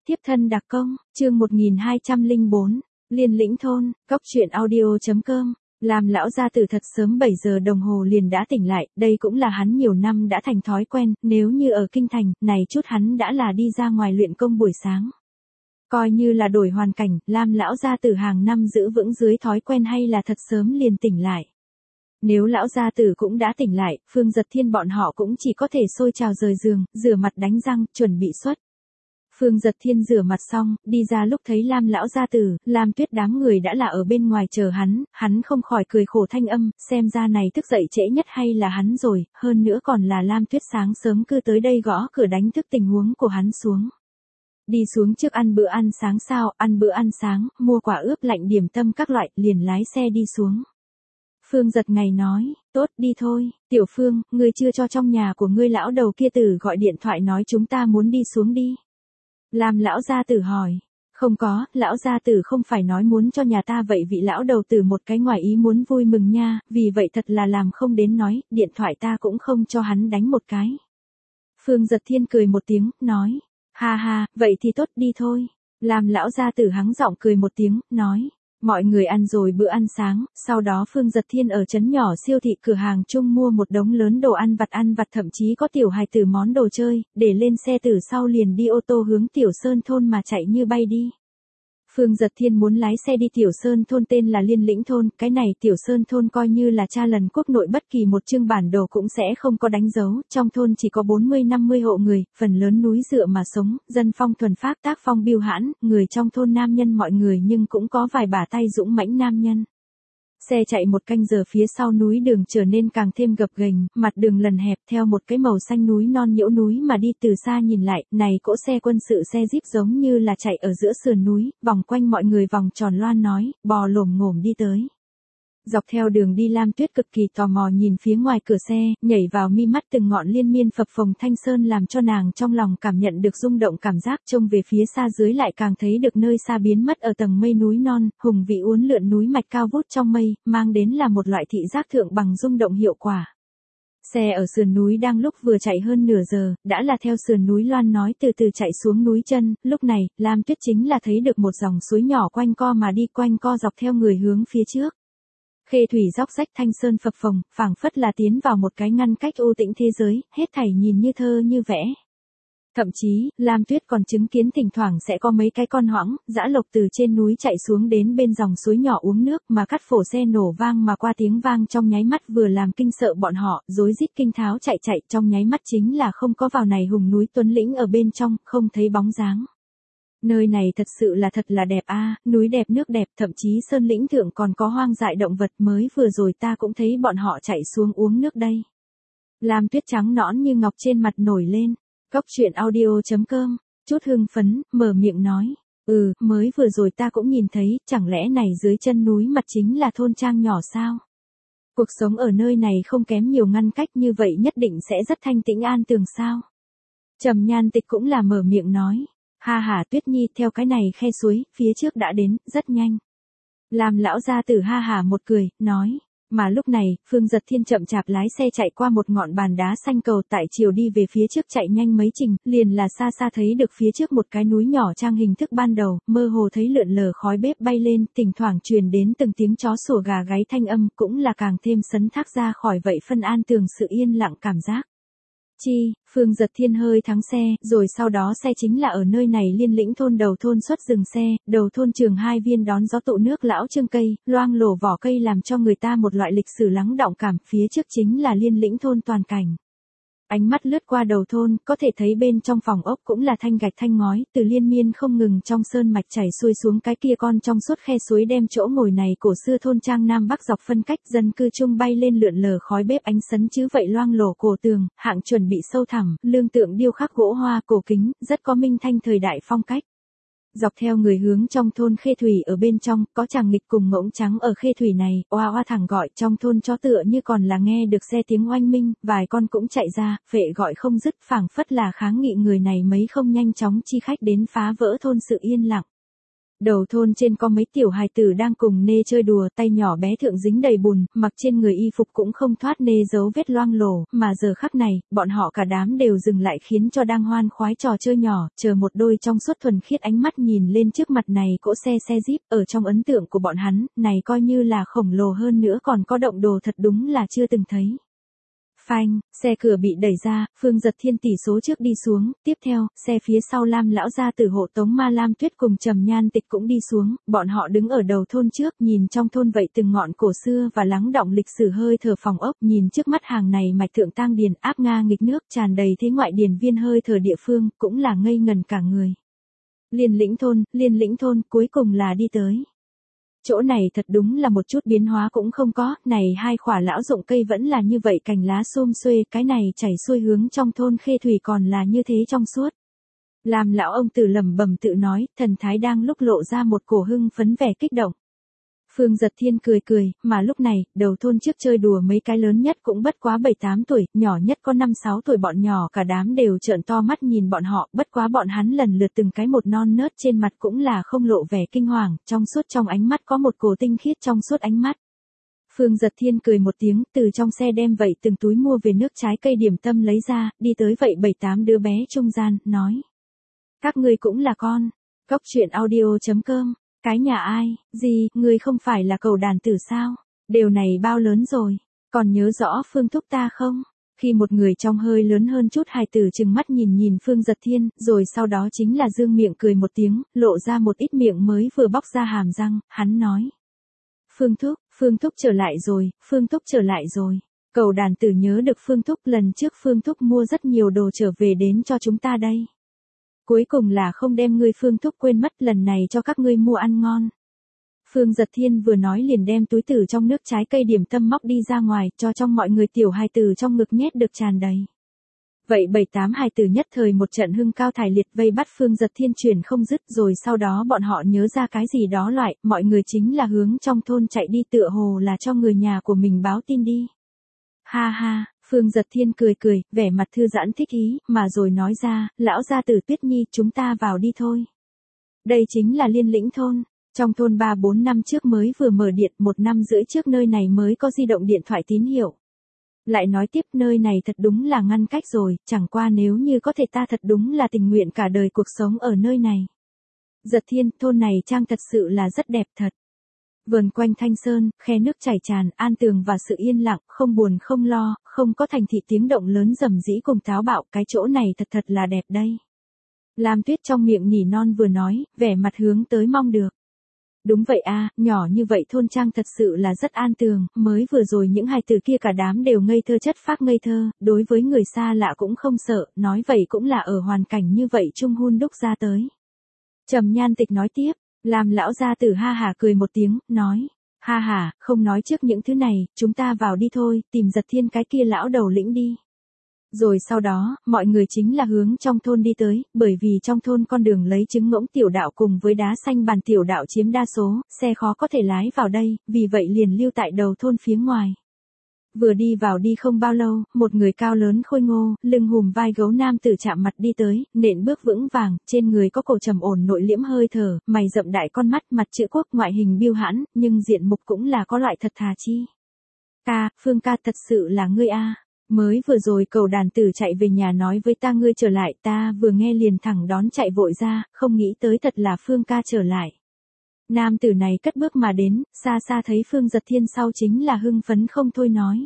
Tiếp thân đặc công, chương 1204, Liên Lĩnh Thôn, Cốc truyện audio.com. Làm lão gia tử thật sớm 7 giờ đồng hồ liền đã tỉnh lại, đây cũng là hắn nhiều năm đã thành thói quen, nếu như ở kinh thành, này chút hắn đã là đi ra ngoài luyện công buổi sáng. Coi như là đổi hoàn cảnh, Lam lão gia tử hàng năm giữ vững dưới thói quen hay là thật sớm liền tỉnh lại. Nếu lão gia tử cũng đã tỉnh lại, Phương Giật Thiên bọn họ cũng chỉ có thể xôi trào rời giường, rửa mặt đánh răng, chuẩn bị xuất. Phương Giật Thiên rửa mặt xong, đi ra lúc thấy Lam lão gia tử, Lam Tuyết đám người đã là ở bên ngoài chờ hắn không khỏi cười khổ thanh âm, xem ra này thức dậy trễ nhất hay là hắn rồi, hơn nữa còn là Lam Tuyết sáng sớm cứ tới đây gõ cửa đánh thức tình huống của hắn xuống. Đi xuống trước ăn bữa ăn sáng sao, ăn bữa ăn sáng, mua quả ướp lạnh điểm tâm các loại, liền lái xe đi xuống. Phương Giật Ngày nói, tốt đi thôi, Tiểu Phương, ngươi chưa cho trong nhà của ngươi lão đầu kia tử gọi điện thoại nói chúng ta muốn đi xuống đi. Lam lão gia tử hỏi, không có, lão gia tử không phải nói muốn cho nhà ta vậy vị lão đầu tử một cái ngoài ý muốn vui mừng nha, vì vậy thật là làm không đến nói, điện thoại ta cũng không cho hắn đánh một cái. Phương Giật Thiên cười một tiếng, nói, ha ha, vậy thì tốt đi thôi. Lam lão gia tử hắng giọng cười một tiếng, nói, mọi người ăn rồi bữa ăn sáng, sau đó Phương Giật Thiên ở trấn nhỏ siêu thị cửa hàng chung mua một đống lớn đồ ăn vặt thậm chí có tiểu hài tử món đồ chơi, để lên xe từ sau liền đi ô tô hướng Tiểu Sơn thôn mà chạy như bay đi. Phương Giật Thiên muốn lái xe đi Tiểu Sơn thôn tên là Liên Lĩnh thôn, cái này Tiểu Sơn thôn coi như là cha lần quốc nội bất kỳ một chương bản đồ cũng sẽ không có đánh dấu, trong thôn chỉ có 40-50 hộ người, phần lớn núi dựa mà sống, dân phong thuần phác tác phong biêu hãn, người trong thôn nam nhân mọi người nhưng cũng có vài bả tay dũng mãnh nam nhân. Xe chạy một canh giờ phía sau núi đường trở nên càng thêm gập ghềnh, mặt đường lần hẹp theo một cái màu xanh núi non nhiễu núi mà đi từ xa nhìn lại, này cỗ xe quân sự xe jeep giống như là chạy ở giữa sườn núi, vòng quanh mọi người vòng tròn loan nói, bò lồm ngổm đi tới. Dọc theo đường đi Lam Tuyết cực kỳ tò mò nhìn phía ngoài cửa xe, nhảy vào mi mắt từng ngọn liên miên phập phồng thanh sơn làm cho nàng trong lòng cảm nhận được rung động cảm giác, trông về phía xa dưới lại càng thấy được nơi xa biến mất ở tầng mây núi non, hùng vĩ uốn lượn núi mạch cao vút trong mây, mang đến là một loại thị giác thượng bằng rung động hiệu quả. Xe ở sườn núi đang lúc vừa chạy hơn nửa giờ, đã là theo sườn núi loan nói từ từ chạy xuống núi chân, lúc này, Lam Tuyết chính là thấy được một dòng suối nhỏ quanh co mà đi quanh co dọc theo người hướng phía trước. Khê thủy róc rách thanh sơn phập phồng, phảng phất là tiến vào một cái ngăn cách u tĩnh thế giới, hết thảy nhìn như thơ như vẽ. Thậm chí, Lam Tuyết còn chứng kiến thỉnh thoảng sẽ có mấy cái con hoãng, dã lộc từ trên núi chạy xuống đến bên dòng suối nhỏ uống nước mà cắt phổ xe nổ vang mà qua tiếng vang trong nháy mắt vừa làm kinh sợ bọn họ, rối rít kinh tháo chạy trong nháy mắt chính là không có vào này hùng núi tuấn lĩnh ở bên trong, không thấy bóng dáng. Nơi này thật sự là thật là đẹp a, núi đẹp nước đẹp, thậm chí sơn lĩnh thượng còn có hoang dại động vật mới vừa rồi ta cũng thấy bọn họ chạy xuống uống nước đây. Lam Tuyết trắng nõn như ngọc trên mặt nổi lên, Cốc truyện audio.com, chút hưng phấn, mở miệng nói, mới vừa rồi ta cũng nhìn thấy, chẳng lẽ này dưới chân núi mặt chính là thôn trang nhỏ sao? Cuộc sống ở nơi này không kém nhiều ngăn cách như vậy nhất định sẽ rất thanh tĩnh an tường sao? Trầm Nhan Tịch cũng là mở miệng nói. Ha ha Tuyết Nhi theo cái này khe suối, phía trước đã đến, rất nhanh. Làm lão gia tử ha ha một cười, nói. Mà lúc này, Phương Giật Thiên chậm chạp lái xe chạy qua một ngọn bàn đá xanh cầu tại chiều đi về phía trước chạy nhanh mấy trình, liền là xa xa thấy được phía trước một cái núi nhỏ trang hình thức ban đầu, mơ hồ thấy lượn lờ khói bếp bay lên, thỉnh thoảng truyền đến từng tiếng chó sủa gà gáy thanh âm, cũng là càng thêm sấn thác ra khỏi vậy phân an tường sự yên lặng cảm giác. Phương Giật Thiên hơi thắng xe, rồi sau đó xe chính là ở nơi này Liên Lĩnh thôn đầu thôn xuất dừng xe, đầu thôn trường hai viên đón gió tụ nước lão trương cây, loang lổ vỏ cây làm cho người ta một loại lịch sử lắng đọng cảm, phía trước chính là Liên Lĩnh thôn toàn cảnh. Ánh mắt lướt qua đầu thôn, có thể thấy bên trong phòng ốc cũng là thanh gạch thanh ngói, từ liên miên không ngừng trong sơn mạch chảy xuôi xuống cái kia con trong suốt khe suối đem chỗ ngồi này cổ xưa thôn trang nam bắc dọc phân cách, dân cư chung bay lên lượn lờ khói bếp ánh sấn chứ vậy loang lổ cổ tường, hạng chuẩn bị sâu thẳm, lương tượng điêu khắc gỗ hoa cổ kính, rất có minh thanh thời đại phong cách. Dọc theo người hướng trong thôn Khê Thủy ở bên trong, có chàng nghịch cùng ngỗng trắng ở Khê Thủy này, oa oa thẳng gọi, trong thôn chó tựa như còn là nghe được xe tiếng oanh minh, vài con cũng chạy ra, phệ gọi không dứt, phảng phất là kháng nghị người này mấy không nhanh chóng chi khách đến phá vỡ thôn sự yên lặng. Đầu thôn trên có mấy tiểu hài tử đang cùng nê chơi đùa, tay nhỏ bé thượng dính đầy bùn, mặc trên người y phục cũng không thoát nê dấu vết loang lổ, mà giờ khắc này, bọn họ cả đám đều dừng lại khiến cho đang hoan khoái trò chơi nhỏ, chờ một đôi trong suốt thuần khiết ánh mắt nhìn lên trước mặt này cỗ xe Jeep, ở trong ấn tượng của bọn hắn, này coi như là khổng lồ hơn nữa còn có động đồ thật đúng là chưa từng thấy. Phanh, xe cửa bị đẩy ra, Phương Giật Thiên tỷ số trước đi xuống, tiếp theo, xe phía sau Lam lão gia tử hộ tống Ma Lam Tuyết cùng Trầm Nhan Tịch cũng đi xuống, bọn họ đứng ở đầu thôn trước, nhìn trong thôn vậy từng ngọn cổ xưa và lắng đọng lịch sử hơi thở phòng ốc, nhìn trước mắt hàng này mạch thượng tang điền áp nga nghịch nước tràn đầy thế ngoại điền viên hơi thở địa phương, cũng là ngây ngần cả người. Liên lĩnh thôn, cuối cùng là đi tới. Chỗ này thật đúng là một chút biến hóa cũng không có, này hai khỏa lão dụng cây vẫn là như vậy cành lá xum xuê, cái này chảy xuôi hướng trong thôn Khê Thủy còn là như thế trong suốt. Làm lão ông tử lẩm bẩm tự nói, thần thái đang lúc lộ ra một cổ hưng phấn vẻ kích động. Phương Giật Thiên cười cười, mà lúc này, đầu thôn trước chơi đùa mấy cái lớn nhất cũng bất quá 7-8 tuổi, nhỏ nhất có 5-6 tuổi bọn nhỏ cả đám đều trợn to mắt nhìn bọn họ, bất quá bọn hắn lần lượt từng cái một non nớt trên mặt cũng là không lộ vẻ kinh hoàng, trong suốt trong ánh mắt có một cổ tinh khiết trong suốt ánh mắt. Phương Giật Thiên cười một tiếng, từ trong xe đem vậy từng túi mua về nước trái cây điểm tâm lấy ra, đi tới vậy 7-8 đứa bé trung gian, nói. Các ngươi cũng là con. Cốc truyện audio.com. Cái nhà ai, gì, ngươi không phải là cầu đàn tử sao? Điều này bao lớn rồi, còn nhớ rõ Phương thúc ta không? Khi một người trong hơi lớn hơn chút hài tử trừng mắt nhìn Phương Giật Thiên, rồi sau đó chính là dương miệng cười một tiếng, lộ ra một ít miệng mới vừa bóc ra hàm răng, hắn nói. Phương thúc trở lại rồi, Phương thúc trở lại rồi. Cầu đàn tử nhớ được Phương thúc, lần trước Phương thúc mua rất nhiều đồ trở về đến cho chúng ta đây. Cuối cùng là không đem ngươi Phương thúc quên mất, lần này cho các ngươi mua ăn ngon. Phương Giật Thiên vừa nói liền đem túi tử trong nước trái cây điểm tâm móc đi ra ngoài, cho trong mọi người tiểu hài tử trong ngực nhét được tràn đầy. Vậy 7-8 hài tử nhất thời một trận hưng cao thải liệt vây bắt Phương Giật Thiên truyền không dứt, rồi sau đó bọn họ nhớ ra cái gì đó loại, mọi người chính là hướng trong thôn chạy đi, tựa hồ là cho người nhà của mình báo tin đi. Ha ha, Phương Giật Thiên cười, vẻ mặt thư giãn thích ý, mà rồi nói ra, lão gia tử Tuyết Nhi, chúng ta vào đi thôi. Đây chính là Liên Lĩnh thôn. Trong thôn 3-4 năm trước mới vừa mở điện, 1 năm rưỡi trước nơi này mới có di động điện thoại tín hiệu. Lại nói tiếp, nơi này thật đúng là ngăn cách rồi, chẳng qua nếu như có thể ta thật đúng là tình nguyện cả đời cuộc sống ở nơi này. Giật Thiên, thôn này trang thật sự là rất đẹp thật. Vườn quanh thanh sơn, khe nước chảy tràn, an tường và sự yên lặng, không buồn không lo, không có thành thị tiếng động lớn rầm rĩ cùng táo bạo, cái chỗ này thật là đẹp đây. Lam Tuyết trong miệng nỉ non vừa nói, vẻ mặt hướng tới mong được. Đúng vậy a, nhỏ như vậy thôn trang thật sự là rất an tường, mới vừa rồi những hài tử kia cả đám đều ngây thơ chất phác ngây thơ, đối với người xa lạ cũng không sợ, nói vậy cũng là ở hoàn cảnh như vậy chung hun đúc ra tới. Trầm Nhan Tịch nói tiếp. Làm lão gia tử ha hả cười một tiếng, nói. Ha hả, không nói trước những thứ này, chúng ta vào đi thôi, tìm Giật Thiên cái kia lão đầu lĩnh đi. Rồi sau đó, mọi người chính là hướng trong thôn đi tới, bởi vì trong thôn con đường lấy trứng ngỗng tiểu đạo cùng với đá xanh bàn tiểu đạo chiếm đa số, xe khó có thể lái vào đây, vì vậy liền lưu tại đầu thôn phía ngoài. Vừa đi vào đi không bao lâu, một người cao lớn khôi ngô, lưng hùm vai gấu nam tử chạm mặt đi tới, nện bước vững vàng, trên người có cổ trầm ổn nội liễm hơi thở, mày rậm đại con mắt, mặt chữ quốc, ngoại hình biêu hãn, nhưng diện mục cũng là có loại thật thà chi. Ca, Phương ca thật sự là ngươi a. Mới vừa rồi cầu đàn tử chạy về nhà nói với ta ngươi trở lại, ta vừa nghe liền thẳng đón chạy vội ra, không nghĩ tới thật là Phương ca trở lại. Nam tử này cất bước mà đến, xa xa thấy Phương Giật Thiên sau chính là hưng phấn không thôi nói.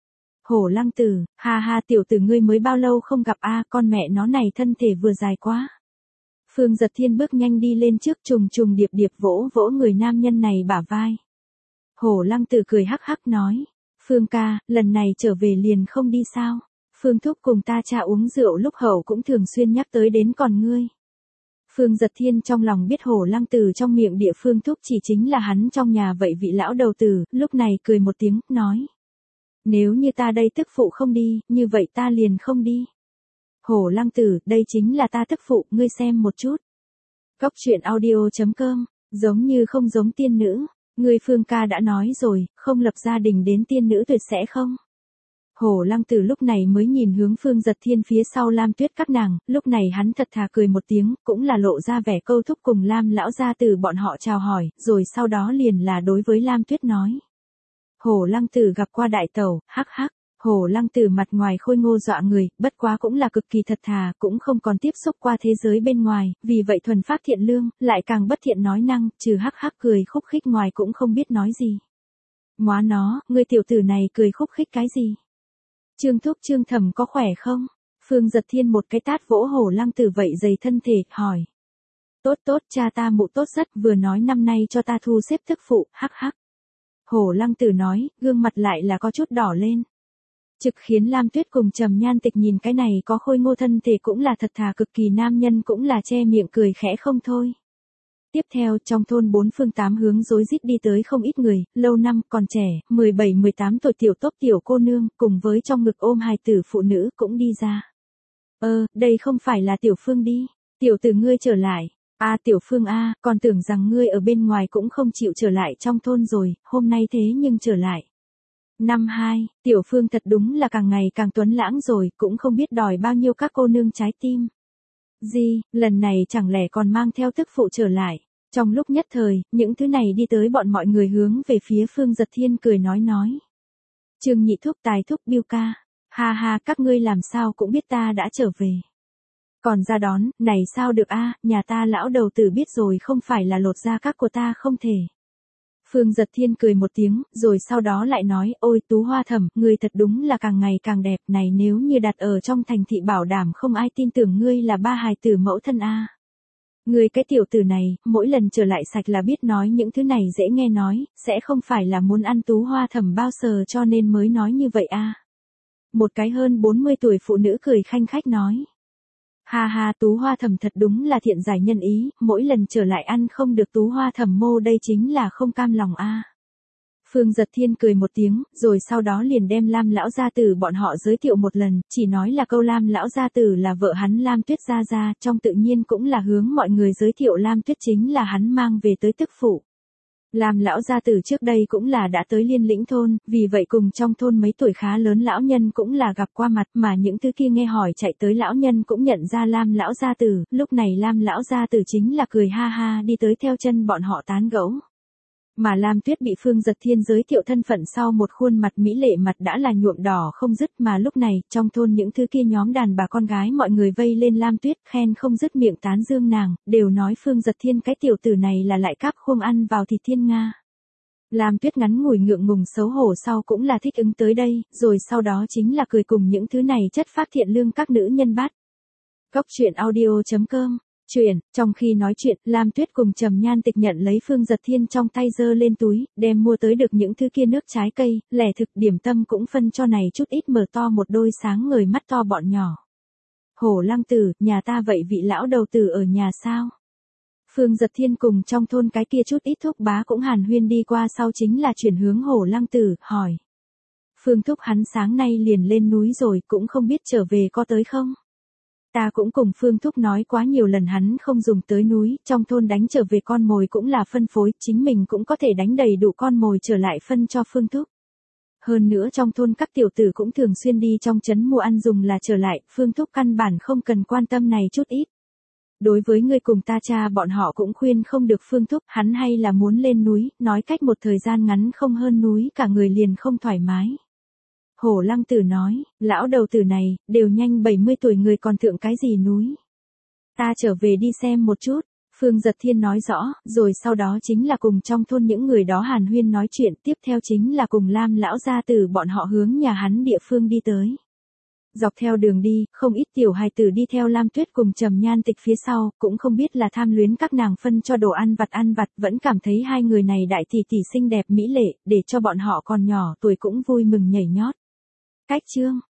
Hổ Lăng tử, ha ha tiểu tử ngươi mới bao lâu không gặp a, con mẹ nó này thân thể vừa dài quá. Phương Giật Thiên bước nhanh đi lên trước trùng điệp vỗ vỗ người nam nhân này bả vai. Hổ Lăng tử cười hắc hắc nói. Phương ca, lần này trở về liền không đi sao? Phương thúc cùng ta cha uống rượu lúc hậu cũng thường xuyên nhắc tới đến còn ngươi. Phương Giật Thiên trong lòng biết Hổ Lăng tử trong miệng địa Phương thúc chỉ chính là hắn trong nhà vậy vị lão đầu tử, lúc này cười một tiếng, nói. Nếu như ta đây tức phụ không đi, như vậy ta liền không đi. Hổ Lăng tử, đây chính là ta tức phụ, ngươi xem một chút. Cốc truyện audio.com, giống như không giống tiên nữ. Ngươi Phương ca đã nói rồi, không lập gia đình đến tiên nữ tuyệt sẽ không. Hổ Lăng Tử lúc này mới nhìn hướng Phương Giật Thiên phía sau Lam Tuyết các nàng, lúc này hắn thật thà cười một tiếng, cũng là lộ ra vẻ câu thúc cùng Lam lão gia tử bọn họ chào hỏi, rồi sau đó liền là đối với Lam Tuyết nói. Hổ Lăng Tử gặp qua đại tẩu, hắc hắc. Hổ Lăng Tử mặt ngoài khôi ngô dọa người, bất quá cũng là cực kỳ thật thà, cũng không còn tiếp xúc qua thế giới bên ngoài, vì vậy thuần phác thiện lương, lại càng bất thiện nói năng, trừ hắc hắc cười khúc khích ngoài cũng không biết nói gì. Móa nó, ngươi tiểu tử này cười khúc khích cái gì? Trương Thúc Trương Thẩm có khỏe không? Phương Giật Thiên một cái tát vỗ Hổ Lăng Tử vậy dày thân thể, hỏi. Tốt tốt, cha ta mụ tốt rất, vừa nói năm nay cho ta thu xếp thức phụ, hắc hắc. Hổ Lăng Tử nói, gương mặt lại là có chút đỏ lên. Trực khiến Lam Tuyết cùng Trầm Nhan Tịch nhìn cái này có khôi ngô thân thể cũng là thật thà cực kỳ nam nhân cũng là che miệng cười khẽ không thôi. Tiếp theo trong thôn bốn phương tám hướng rối rít đi tới không ít người, lâu năm còn trẻ, 17-18 tuổi tiểu tốp tiểu cô nương, cùng với trong ngực ôm hài tử phụ nữ cũng đi ra. Đây không phải là Tiểu Phương đi, tiểu tử ngươi trở lại. Tiểu Phương còn tưởng rằng ngươi ở bên ngoài cũng không chịu trở lại trong thôn rồi, hôm nay thế nhưng trở lại. Năm 2, Tiểu Phương thật đúng là càng ngày càng tuấn lãng rồi, cũng không biết đòi bao nhiêu các cô nương trái tim. Gì, lần này chẳng lẽ còn mang theo tức phụ trở lại. Trong lúc nhất thời, những thứ này đi tới bọn mọi người hướng về phía Phương Giật Thiên cười nói. Trương Nhị Thúc Tài Thúc Biêu ca. Ha ha, các ngươi làm sao cũng biết ta đã trở về. Còn ra đón, này sao được nhà ta lão đầu tử biết rồi không phải là lột da các của ta không thể. Phương Giật Thiên cười một tiếng, rồi sau đó lại nói, ôi Tú Hoa Thẩm, ngươi thật đúng là càng ngày càng đẹp này, nếu như đặt ở trong thành thị bảo đảm không ai tin tưởng ngươi là ba hài tử mẫu thân Ngươi cái tiểu tử này, mỗi lần trở lại sạch là biết nói những thứ này dễ nghe nói, sẽ không phải là muốn ăn Tú Hoa Thẩm bao giờ cho nên mới nói như vậy Một cái hơn 40 tuổi phụ nữ cười khanh khách nói. Ha ha, Tú Hoa Thẩm thật đúng là thiện giải nhân ý, mỗi lần trở lại ăn không được Tú Hoa Thẩm mô đây chính là không cam lòng Phương Giật Thiên cười một tiếng, rồi sau đó liền đem Lam lão gia tử bọn họ giới thiệu một lần, chỉ nói là câu Lam lão gia tử là vợ hắn Lam Tuyết gia gia, trong tự nhiên cũng là hướng mọi người giới thiệu Lam Tuyết chính là hắn mang về tới tức phụ. Lam lão gia tử trước đây cũng là đã tới Liên Lĩnh thôn, vì vậy cùng trong thôn mấy tuổi khá lớn lão nhân cũng là gặp qua mặt, mà những thứ kia nghe hỏi chạy tới lão nhân cũng nhận ra Lam lão gia tử, lúc này Lam lão gia tử chính là cười ha ha đi tới theo chân bọn họ tán gẫu. Mà Lam Tuyết bị Phương Giật Thiên giới thiệu thân phận sau một khuôn mặt mỹ lệ mặt đã là nhuộm đỏ không dứt, mà lúc này, trong thôn những thứ kia nhóm đàn bà con gái mọi người vây lên Lam Tuyết khen không dứt miệng tán dương nàng, đều nói Phương Giật Thiên cái tiểu tử này là lại cáp khuông ăn vào thịt thiên nga. Lam Tuyết ngắn ngủi ngượng ngùng xấu hổ sau cũng là thích ứng tới đây, rồi sau đó chính là cười cùng những thứ này chất phát thiện lương các nữ nhân bắt. Góc truyện audio.com trong khi nói chuyện, Lam Tuyết cùng Trầm Nhan Tịch nhận lấy Phương Giật Thiên trong tay giơ lên túi, đem mua tới được những thứ kia nước trái cây, lẻ thực điểm tâm cũng phân cho này chút ít mở to một đôi sáng ngời mắt to bọn nhỏ. Hổ Lăng Tử, nhà ta vậy vị lão đầu tử ở nhà sao? Phương Giật Thiên cùng trong thôn cái kia chút ít thúc bá cũng hàn huyên đi qua sau chính là chuyển hướng Hổ Lăng Tử, hỏi. Phương thúc hắn sáng nay liền lên núi rồi cũng không biết trở về có tới không? Ta cũng cùng Phương thúc nói quá nhiều lần hắn không dùng tới núi, trong thôn đánh trở về con mồi cũng là phân phối, chính mình cũng có thể đánh đầy đủ con mồi trở lại phân cho Phương thúc. Hơn nữa trong thôn các tiểu tử cũng thường xuyên đi trong trấn mua ăn dùng là trở lại, Phương thúc căn bản không cần quan tâm này chút ít. Đối với người cùng ta cha bọn họ cũng khuyên không được Phương thúc, hắn hay là muốn lên núi, nói cách một thời gian ngắn không hơn núi cả người liền không thoải mái. Hổ Lăng Tử nói, lão đầu tử này, đều nhanh 70 tuổi người còn thượng cái gì núi. Ta trở về đi xem một chút, Phương Giật Thiên nói rõ, rồi sau đó chính là cùng trong thôn những người đó hàn huyên nói chuyện, tiếp theo chính là cùng Lam lão gia tử bọn họ hướng nhà hắn địa phương đi tới. Dọc theo đường đi, không ít tiểu hài tử đi theo Lam Tuyết cùng Trầm Nhan Tịch phía sau, cũng không biết là tham luyến các nàng phân cho đồ ăn vặt, vẫn cảm thấy hai người này đại tỷ tỷ xinh đẹp mỹ lệ, để cho bọn họ còn nhỏ tuổi cũng vui mừng nhảy nhót. Cách chương